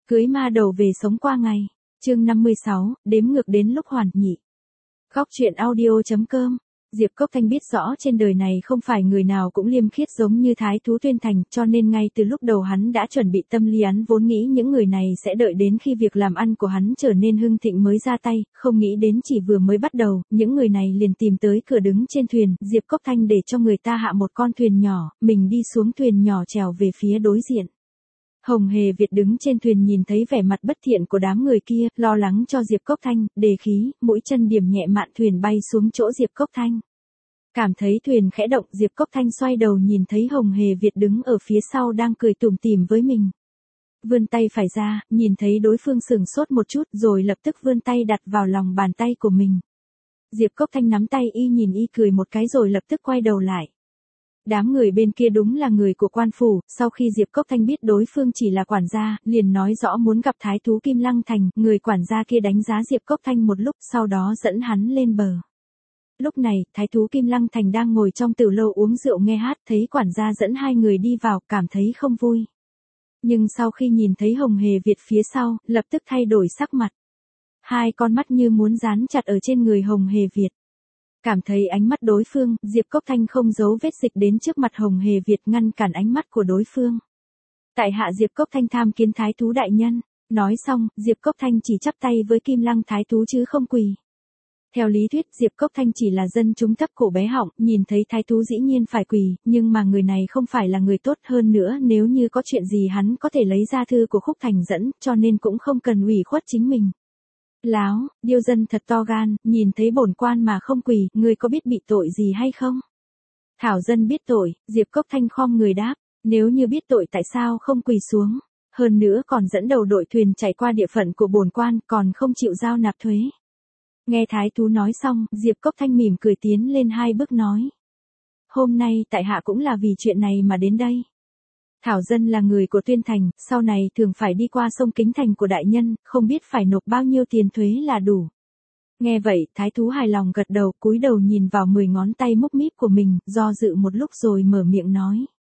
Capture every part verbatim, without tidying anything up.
Cưới ma đầu về sống qua ngày. Chương năm mươi sáu, đếm ngược đến lúc hoàn nhị. Góc truyện audio.com. Diệp Cốc Thanh biết rõ trên đời này không phải người nào cũng liêm khiết giống như Thái Thú Tuyên Thành, cho nên ngay từ lúc đầu hắn đã chuẩn bị tâm lý, hắn vốn nghĩ những người này sẽ đợi đến khi việc làm ăn của hắn trở nên hưng thịnh mới ra tay, không nghĩ đến chỉ vừa mới bắt đầu, những người này liền tìm tới cửa đứng trên thuyền. Diệp Cốc Thanh để cho người ta hạ một con thuyền nhỏ, mình đi xuống thuyền nhỏ trèo về phía đối diện. Hồng Hề Việt đứng trên thuyền nhìn thấy vẻ mặt bất thiện của đám người kia, lo lắng cho Diệp Cốc Thanh, đề khí, mũi chân điểm nhẹ mạn thuyền bay xuống chỗ Diệp Cốc Thanh. Cảm thấy thuyền khẽ động, Diệp Cốc Thanh xoay đầu nhìn thấy Hồng Hề Việt đứng ở phía sau đang cười tủm tỉm với mình. Vươn tay phải ra, nhìn thấy đối phương sừng sốt một chút rồi lập tức vươn tay đặt vào lòng bàn tay của mình. Diệp Cốc Thanh nắm tay y nhìn y cười một cái rồi lập tức quay đầu lại. Đám người bên kia đúng là người của quan phủ, sau khi Diệp Cốc Thanh biết đối phương chỉ là quản gia, liền nói rõ muốn gặp Thái Thú Kim Lăng Thành, người quản gia kia đánh giá Diệp Cốc Thanh một lúc, sau đó dẫn hắn lên bờ. Lúc này, Thái Thú Kim Lăng Thành đang ngồi trong tử lâu uống rượu nghe hát, thấy quản gia dẫn hai người đi vào, cảm thấy không vui. Nhưng sau khi nhìn thấy Hồng Hề Việt phía sau, lập tức thay đổi sắc mặt. Hai con mắt như muốn dán chặt ở trên người Hồng Hề Việt. Cảm thấy ánh mắt đối phương, Diệp Cốc Thanh không giấu vết dịch đến trước mặt Hồng Hề Việt ngăn cản ánh mắt của đối phương. Tại hạ Diệp Cốc Thanh tham kiến Thái Thú đại nhân. Nói xong, Diệp Cốc Thanh chỉ chắp tay với Kim Lăng Thái Thú chứ không quỳ. Theo lý thuyết, Diệp Cốc Thanh chỉ là dân chúng thấp cổ bé họng, nhìn thấy Thái Thú dĩ nhiên phải quỳ, nhưng mà người này không phải là người tốt, hơn nữa nếu như có chuyện gì hắn có thể lấy ra thư của Khúc Thành dẫn, cho nên cũng không cần ủy khuất chính mình. Láo, điêu dân thật to gan, nhìn thấy bổn quan mà không quỳ, ngươi có biết bị tội gì hay không? Thảo dân biết tội, Diệp Cốc Thanh khom người đáp, nếu như biết tội tại sao không quỳ xuống, hơn nữa còn dẫn đầu đội thuyền chạy qua địa phận của bổn quan, còn không chịu giao nạp thuế. Nghe Thái Thú nói xong, Diệp Cốc Thanh mỉm cười tiến lên hai bước nói. Hôm nay tại hạ cũng là vì chuyện này mà đến đây. Thảo dân là người của Tuyên Thành, sau này thường phải đi qua sông Kính Thành của đại nhân, không biết phải nộp bao nhiêu tiền thuế là đủ. Nghe vậy, Thái Thú hài lòng gật đầu, cúi đầu nhìn vào mười ngón tay múc míp của mình, do dự một lúc rồi mở miệng nói.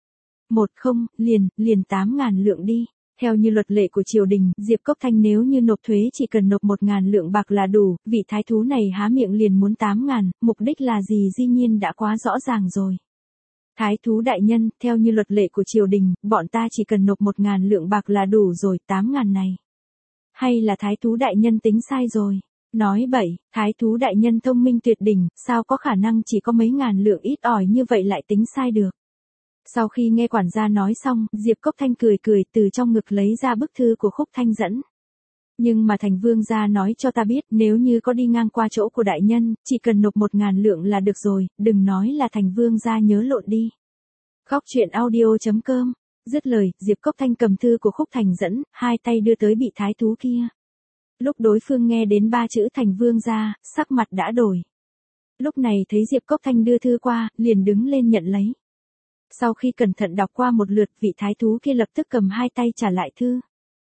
Một không, liền, liền tám ngàn lượng đi. Theo như luật lệ của triều đình, Diệp Cốc Thanh nếu như nộp thuế chỉ cần nộp một ngàn lượng bạc là đủ, vị Thái Thú này há miệng liền muốn tám ngàn, mục đích là gì dĩ nhiên đã quá rõ ràng rồi. Thái Thú đại nhân, theo như luật lệ của triều đình, bọn ta chỉ cần nộp một ngàn lượng bạc là đủ rồi, tám ngàn này. Hay là Thái Thú đại nhân tính sai rồi? Nói bậy, Thái Thú đại nhân thông minh tuyệt đỉnh, sao có khả năng chỉ có mấy ngàn lượng ít ỏi như vậy lại tính sai được? Sau khi nghe quản gia nói xong, Diệp Cốc Thanh cười cười từ trong ngực lấy ra bức thư của Khúc Thanh dẫn. Nhưng mà Thành Vương gia nói cho ta biết, nếu như có đi ngang qua chỗ của đại nhân, chỉ cần nộp một ngàn lượng là được rồi, đừng nói là Thành Vương gia nhớ lộn đi. Góc truyện audio.com. Dứt lời, Diệp Cốc Thanh cầm thư của Khúc Thành dẫn, hai tay đưa tới bị Thái Thú kia. Lúc đối phương nghe đến ba chữ Thành Vương gia, sắc mặt đã đổi. Lúc này thấy Diệp Cốc Thanh đưa thư qua, liền đứng lên nhận lấy. Sau khi cẩn thận đọc qua một lượt, vị Thái Thú kia lập tức cầm hai tay trả lại thư.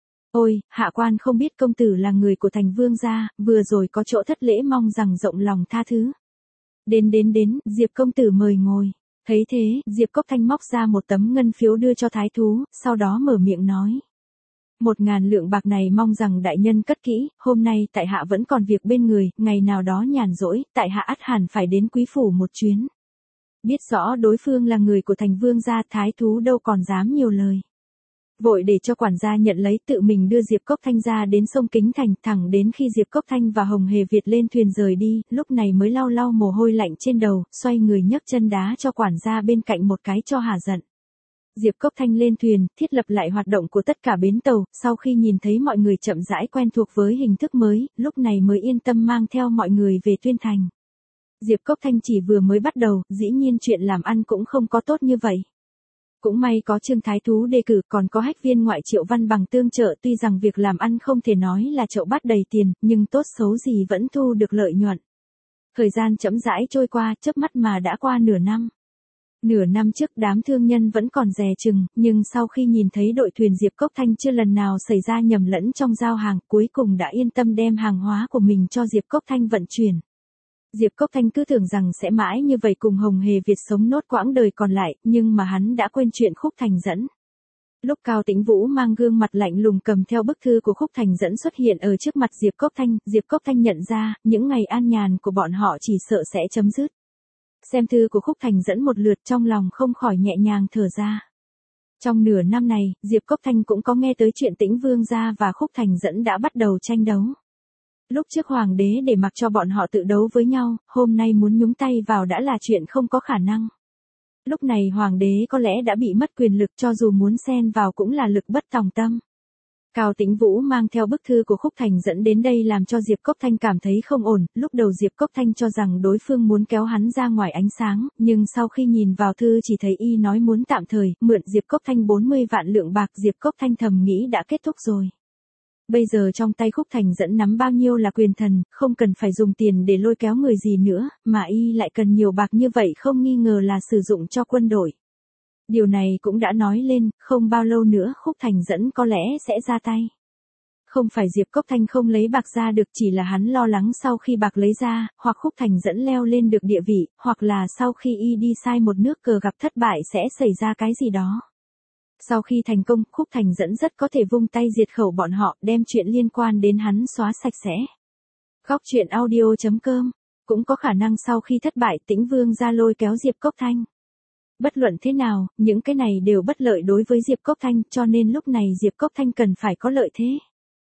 Ôi, hạ quan không biết công tử là người của Thành Vương gia, vừa rồi có chỗ thất lễ, mong rằng rộng lòng tha thứ. Đến đến đến, Diệp công tử mời ngồi. Thấy thế, Diệp Cốc Thanh móc ra một tấm ngân phiếu đưa cho Thái Thú, sau đó mở miệng nói. Một ngàn lượng bạc này mong rằng đại nhân cất kỹ, hôm nay tại hạ vẫn còn việc bên người, ngày nào đó nhàn rỗi, tại hạ ắt hẳn phải đến quý phủ một chuyến. Biết rõ đối phương là người của Thành Vương gia, Thái Thú đâu còn dám nhiều lời. Vội để cho quản gia nhận lấy, tự mình đưa Diệp Cốc Thanh ra đến sông Kính Thành, thẳng đến khi Diệp Cốc Thanh và Hồng Hề Việt lên thuyền rời đi, lúc này mới lau lau mồ hôi lạnh trên đầu, xoay người nhấc chân đá cho quản gia bên cạnh một cái cho hả giận. Diệp Cốc Thanh lên thuyền, thiết lập lại hoạt động của tất cả bến tàu, sau khi nhìn thấy mọi người chậm rãi quen thuộc với hình thức mới, lúc này mới yên tâm mang theo mọi người về Tuyên Thành. Diệp Cốc Thanh chỉ vừa mới bắt đầu, dĩ nhiên chuyện làm ăn cũng không có tốt như vậy. Cũng may có Trương Thái Thú đề cử, còn có Hách Viên ngoại Triệu Văn Bằng tương trợ, tuy rằng việc làm ăn không thể nói là chậu bát đầy tiền, nhưng tốt xấu gì vẫn thu được lợi nhuận. Thời gian chậm rãi trôi qua, chớp mắt mà đã qua nửa năm. Nửa năm trước đám thương nhân vẫn còn dè chừng, nhưng sau khi nhìn thấy đội thuyền Diệp Cốc Thanh chưa lần nào xảy ra nhầm lẫn trong giao hàng, cuối cùng đã yên tâm đem hàng hóa của mình cho Diệp Cốc Thanh vận chuyển. Diệp Cốc Thanh cứ tưởng rằng sẽ mãi như vậy cùng Hồng Hề Việt sống nốt quãng đời còn lại, nhưng mà hắn đã quên chuyện Khúc Thành dẫn. Lúc Cao Tĩnh Vũ mang gương mặt lạnh lùng cầm theo bức thư của Khúc Thành Dẫn xuất hiện ở trước mặt Diệp Cốc Thanh, Diệp Cốc Thanh nhận ra, những ngày an nhàn của bọn họ chỉ sợ sẽ chấm dứt. Xem thư của Khúc Thành Dẫn một lượt trong lòng không khỏi nhẹ nhàng thở ra. Trong nửa năm này, Diệp Cốc Thanh cũng có nghe tới chuyện Tĩnh Vương gia và Khúc Thành Dẫn đã bắt đầu tranh đấu. Lúc trước hoàng đế để mặc cho bọn họ tự đấu với nhau, hôm nay muốn nhúng tay vào đã là chuyện không có khả năng. Lúc này hoàng đế có lẽ đã bị mất quyền lực, cho dù muốn xen vào cũng là lực bất tòng tâm. Cao Tĩnh Vũ mang theo bức thư của Khúc Thành Dẫn đến đây làm cho Diệp Cốc Thanh cảm thấy không ổn, lúc đầu Diệp Cốc Thanh cho rằng đối phương muốn kéo hắn ra ngoài ánh sáng, nhưng sau khi nhìn vào thư chỉ thấy y nói muốn tạm thời, mượn Diệp Cốc Thanh bốn mươi vạn lượng bạc. Diệp Cốc Thanh thầm nghĩ đã kết thúc rồi. Bây giờ trong tay Khúc Thành Dẫn nắm bao nhiêu là quyền thần, không cần phải dùng tiền để lôi kéo người gì nữa, mà y lại cần nhiều bạc như vậy không nghi ngờ là sử dụng cho quân đội. Điều này cũng đã nói lên, không bao lâu nữa Khúc Thành Dẫn có lẽ sẽ ra tay. Không phải Diệp Cốc Thanh không lấy bạc ra được, chỉ là hắn lo lắng sau khi bạc lấy ra, hoặc Khúc Thành Dẫn leo lên được địa vị, hoặc là sau khi y đi sai một nước cờ gặp thất bại sẽ xảy ra cái gì đó. Sau khi thành công, Khúc Thành Dẫn rất có thể vung tay diệt khẩu bọn họ, đem chuyện liên quan đến hắn xóa sạch sẽ. Góc truyện audio chấm com. Cũng có khả năng sau khi thất bại Tĩnh Vương ra lôi kéo Diệp Cốc Thanh. Bất luận thế nào, những cái này đều bất lợi đối với Diệp Cốc Thanh, cho nên lúc này Diệp Cốc Thanh cần phải có lợi thế.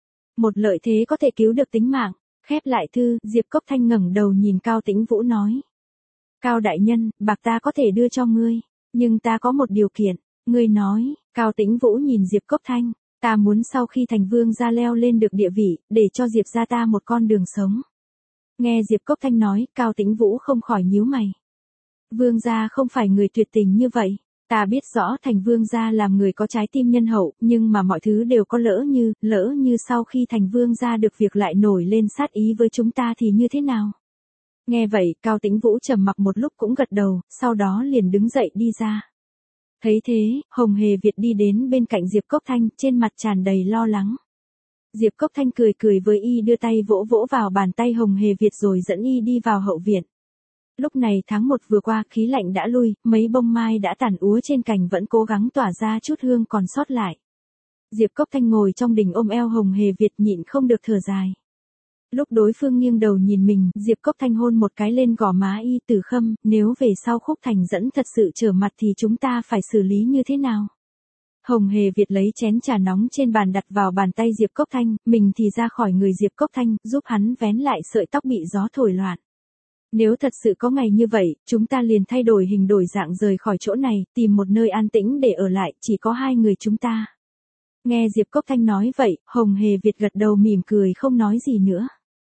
Một lợi thế có thể cứu được tính mạng. Khép lại thư, Diệp Cốc Thanh ngẩng đầu nhìn Cao Tĩnh Vũ nói. Cao đại nhân, bạc ta có thể đưa cho ngươi, nhưng ta có một điều kiện. Ngươi nói. Cao Tĩnh Vũ nhìn Diệp Cốc Thanh, ta muốn sau khi thành vương gia leo lên được địa vị, để cho Diệp gia ta một con đường sống. Nghe Diệp Cốc Thanh nói, Cao Tĩnh Vũ không khỏi nhíu mày. Vương gia không phải người tuyệt tình như vậy, ta biết rõ thành vương gia làm người có trái tim nhân hậu, nhưng mà mọi thứ đều có lỡ như, lỡ như sau khi thành vương gia được việc lại nổi lên sát ý với chúng ta thì như thế nào? Nghe vậy, Cao Tĩnh Vũ trầm mặc một lúc cũng gật đầu, sau đó liền đứng dậy đi ra. Thấy thế, Hồng Hề Việt đi đến bên cạnh Diệp Cốc Thanh, trên mặt tràn đầy lo lắng. Diệp Cốc Thanh cười cười với y, đưa tay vỗ vỗ vào bàn tay Hồng Hề Việt rồi dẫn y đi vào hậu viện. Lúc này tháng một vừa qua, khí lạnh đã lui, mấy bông mai đã tàn úa trên cành vẫn cố gắng tỏa ra chút hương còn sót lại. Diệp Cốc Thanh ngồi trong đình ôm eo Hồng Hề Việt nhịn không được thở dài. Lúc đối phương nghiêng đầu nhìn mình, Diệp Cốc Thanh hôn một cái lên gò má y. Tử Khâm, nếu về sau Khúc Thành Dẫn thật sự trở mặt thì chúng ta phải xử lý như thế nào? Hồng Hề Việt lấy chén trà nóng trên bàn đặt vào bàn tay Diệp Cốc Thanh, mình thì ra khỏi người Diệp Cốc Thanh, giúp hắn vén lại sợi tóc bị gió thổi loạn. Nếu thật sự có ngày như vậy, chúng ta liền thay đổi hình đổi dạng rời khỏi chỗ này, tìm một nơi an tĩnh để ở lại, chỉ có hai người chúng ta. Nghe Diệp Cốc Thanh nói vậy, Hồng Hề Việt gật đầu mỉm cười không nói gì nữa.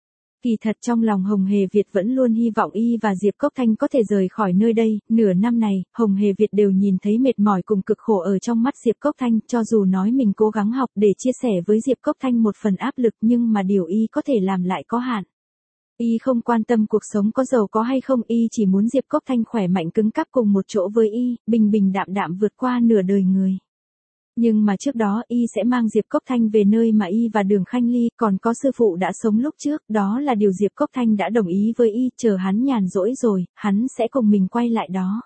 Kỳ thật trong lòng Hồng Hề Việt vẫn luôn hy vọng y và Diệp Cốc Thanh có thể rời khỏi nơi đây, nửa năm này, Hồng Hề Việt đều nhìn thấy mệt mỏi cùng cực khổ ở trong mắt Diệp Cốc Thanh, cho dù nói mình cố gắng học để chia sẻ với Diệp Cốc Thanh một phần áp lực nhưng mà điều y có thể làm lại có hạn. Y không quan tâm cuộc sống có giàu có hay không, y chỉ muốn Diệp Cốc Thanh khỏe mạnh cứng cáp cùng một chỗ với y, bình bình đạm đạm vượt qua nửa đời người. Nhưng mà trước đó y sẽ mang Diệp Cốc Thanh về nơi mà y và Đường Khanh Ly còn có sư phụ đã sống lúc trước, đó là điều Diệp Cốc Thanh đã đồng ý với y, chờ hắn nhàn rỗi rồi, hắn sẽ cùng mình quay lại đó.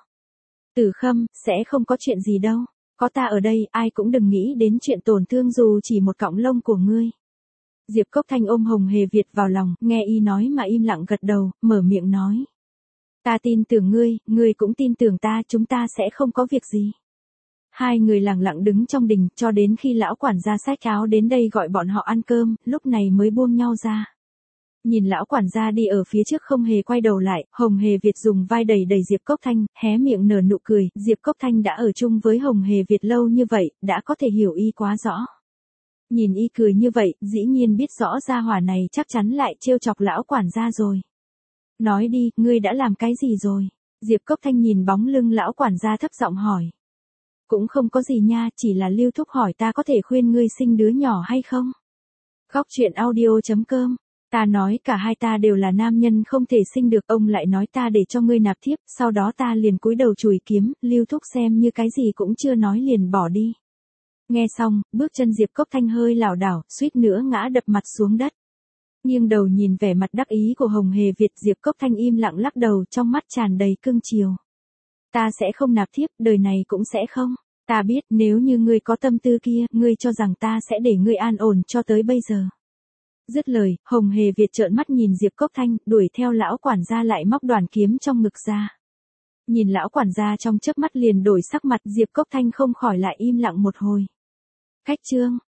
Tử Khâm, sẽ không có chuyện gì đâu, có ta ở đây, ai cũng đừng nghĩ đến chuyện tổn thương dù chỉ một cọng lông của ngươi. Diệp Cốc Thanh ôm Hồng Hề Việt vào lòng, nghe y nói mà im lặng gật đầu, mở miệng nói. Ta tin tưởng ngươi, ngươi cũng tin tưởng ta, chúng ta sẽ không có việc gì. Hai người lặng lặng đứng trong đình, cho đến khi lão quản gia xách áo đến đây gọi bọn họ ăn cơm, lúc này mới buông nhau ra. Nhìn lão quản gia đi ở phía trước không hề quay đầu lại, Hồng Hề Việt dùng vai đẩy đẩy Diệp Cốc Thanh, hé miệng nở nụ cười, Diệp Cốc Thanh đã ở chung với Hồng Hề Việt lâu như vậy, đã có thể hiểu y quá rõ. Nhìn y cười như vậy, dĩ nhiên biết rõ gia hỏa này chắc chắn lại trêu chọc lão quản gia rồi. Nói đi, ngươi đã làm cái gì rồi? Diệp Cốc Thanh nhìn bóng lưng lão quản gia thấp giọng hỏi. Cũng không có gì nha, chỉ là Lưu Thúc hỏi ta có thể khuyên ngươi sinh đứa nhỏ hay không? Góc truyện audio chấm com. Ta nói cả hai ta đều là nam nhân không thể sinh được, ông lại nói ta để cho ngươi nạp thiếp, sau đó ta liền cúi đầu chùi kiếm, Lưu Thúc xem như cái gì cũng chưa nói liền bỏ đi. Nghe xong, bước chân Diệp Cốc Thanh hơi lảo đảo, suýt nữa ngã đập mặt xuống đất. Nghiêng đầu nhìn vẻ mặt đắc ý của Hồng Hề Việt, Diệp Cốc Thanh im lặng lắc đầu, trong mắt tràn đầy cưng chiều. Ta sẽ không nạp thiếp, đời này cũng sẽ không. Ta biết nếu như ngươi có tâm tư kia, ngươi cho rằng ta sẽ để ngươi an ổn cho tới bây giờ. Dứt lời, Hồng Hề Việt trợn mắt nhìn Diệp Cốc Thanh, đuổi theo lão quản gia lại móc đoàn kiếm trong ngực ra. Nhìn lão quản gia trong chớp mắt liền đổi sắc mặt, Diệp Cốc Thanh không khỏi lại im lặng một hồi. Khách trương,